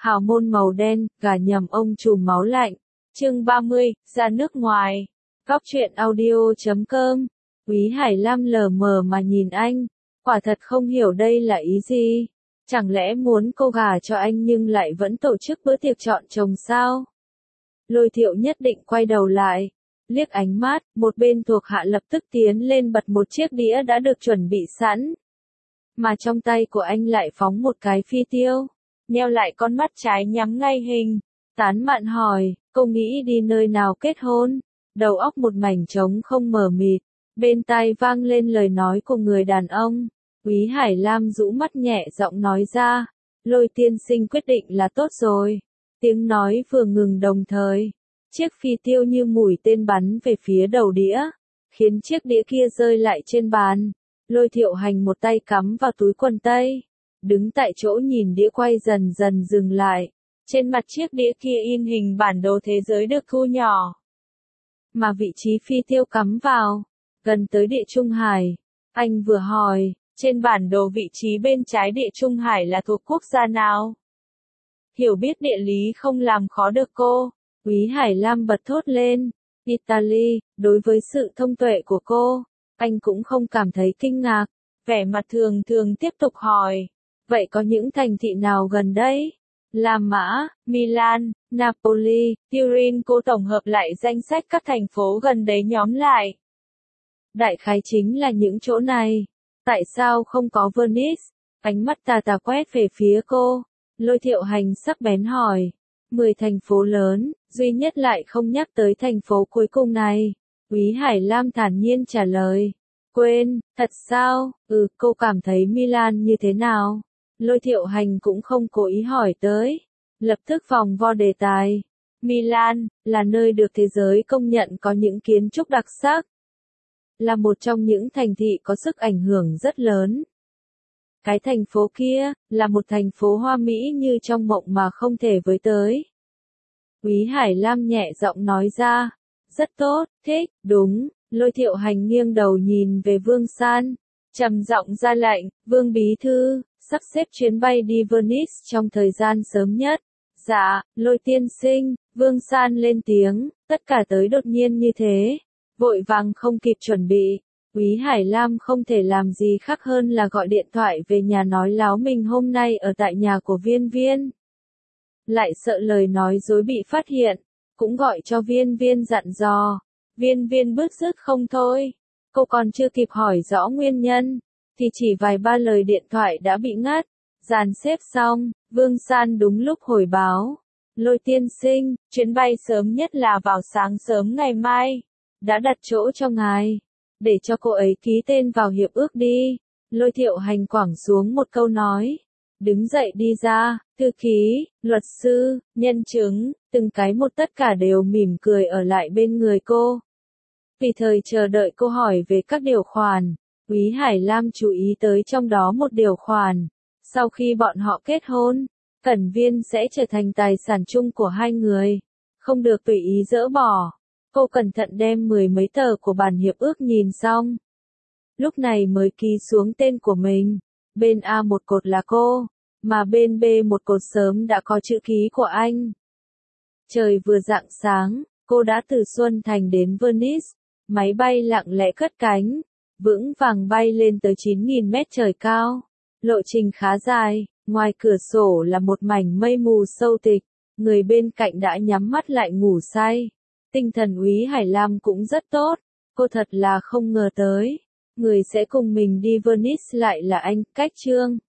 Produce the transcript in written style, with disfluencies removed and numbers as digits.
hào môn màu đen, gà nhầm ông trùm máu lạnh. Chương 30, ra nước ngoài. Góc truyện audio.com. Quý Hải Lam lờ mờ mà nhìn anh, quả thật không hiểu đây là ý gì. Chẳng lẽ muốn cô gả cho anh nhưng lại vẫn tổ chức bữa tiệc chọn chồng sao? Lôi Thiệu nhất định quay đầu lại, liếc ánh mắt, một bên thuộc hạ lập tức tiến lên bật một chiếc đĩa đã được chuẩn bị sẵn. Mà trong tay của anh lại phóng một cái phi tiêu, nheo lại con mắt trái nhắm ngay hình. Tán Mạn hỏi, cô nghĩ đi nơi nào kết hôn? Đầu óc một mảnh trống không mờ mịt, bên tai vang lên lời nói của người đàn ông. Quý Hải Lam rũ mắt nhẹ giọng nói ra, Lôi tiên sinh quyết định là tốt rồi. Tiếng nói vừa ngừng đồng thời, chiếc phi tiêu như mũi tên bắn về phía đầu đĩa, khiến chiếc đĩa kia rơi lại trên bàn. Lôi Thiệu Hành một tay cắm vào túi quần tây, đứng tại chỗ nhìn đĩa quay dần dần dừng lại. Trên mặt chiếc đĩa kia in hình bản đồ thế giới được thu nhỏ, mà vị trí phi tiêu cắm vào, gần tới Địa Trung Hải. Anh vừa hỏi, trên bản đồ vị trí bên trái Địa Trung Hải là thuộc quốc gia nào? Hiểu biết địa lý không làm khó được cô. Quý Hải Lam bật thốt lên, Italy. Đối với sự thông tuệ của cô, anh cũng không cảm thấy kinh ngạc, vẻ mặt thường thường tiếp tục hỏi, vậy có những thành thị nào gần đây? La Mã, Milan, Napoli, Turin. Cô tổng hợp lại danh sách các thành phố gần đấy nhóm lại. Đại khái chính là những chỗ này. Tại sao không có Venice? Ánh mắt tà tà quét về phía cô. Lôi Thiệu Hành sắc bén hỏi, 10 thành phố lớn, duy nhất lại không nhắc tới thành phố cuối cùng này. Quý Hải Lam thản nhiên trả lời, quên, thật sao? Cô cảm thấy Milan như thế nào? Lôi Thiệu Hành cũng không cố ý hỏi tới, lập tức vòng vo đề tài. Milan là nơi được thế giới công nhận có những kiến trúc đặc sắc, là một trong những thành thị có sức ảnh hưởng rất lớn. Cái thành phố kia là một thành phố hoa mỹ như trong mộng mà không thể với tới. Quý Hải Lam nhẹ giọng nói ra, rất tốt, thích, đúng. Lôi Thiệu Hành nghiêng đầu nhìn về Vương San, trầm giọng ra lệnh, Vương bí thư, sắp xếp chuyến bay đi Venice trong thời gian sớm nhất. Dạ, Lôi tiên sinh. Vương San lên tiếng, tất cả tới đột nhiên như thế, vội vàng không kịp chuẩn bị. Quý Hải Lam không thể làm gì khác hơn là gọi điện thoại về nhà nói láo mình hôm nay ở tại nhà của Viên Viên. Lại sợ lời nói dối bị phát hiện, cũng gọi cho Viên Viên dặn dò. Viên Viên bứt rứt không thôi. Cô còn chưa kịp hỏi rõ nguyên nhân, thì chỉ vài ba lời điện thoại đã bị ngắt. Dàn xếp xong, Vương San đúng lúc hồi báo. Lôi tiên sinh, chuyến bay sớm nhất là vào sáng sớm ngày mai. Đã đặt chỗ cho ngài. Để cho cô ấy ký tên vào hiệp ước đi. Lôi Thiệu Hành quẳng xuống một câu nói. Đứng dậy đi ra, thư ký, luật sư, nhân chứng, từng cái một tất cả đều mỉm cười ở lại bên người cô. Vì thời chờ đợi cô hỏi về các điều khoản, Quý Hải Lam chú ý tới trong đó một điều khoản. Sau khi bọn họ kết hôn, Cẩn Viên sẽ trở thành tài sản chung của hai người, không được tùy ý dỡ bỏ. Cô cẩn thận đem 10 mấy tờ của bản hiệp ước nhìn xong. Lúc này mới ký xuống tên của mình. Bên A một cột là cô, mà bên B một cột sớm đã có chữ ký của anh. Trời vừa rạng sáng, cô đã từ Xuân Thành đến Venice. Máy bay lặng lẽ cất cánh, vững vàng bay lên tới 9.000 mét trời cao. Lộ trình khá dài, ngoài cửa sổ là một mảnh mây mù sâu tịch. Người bên cạnh đã nhắm mắt lại ngủ say. Tinh thần Quý Hải Lam cũng rất tốt, cô thật là không ngờ tới, người sẽ cùng mình đi Venice lại là anh, Cách Trương.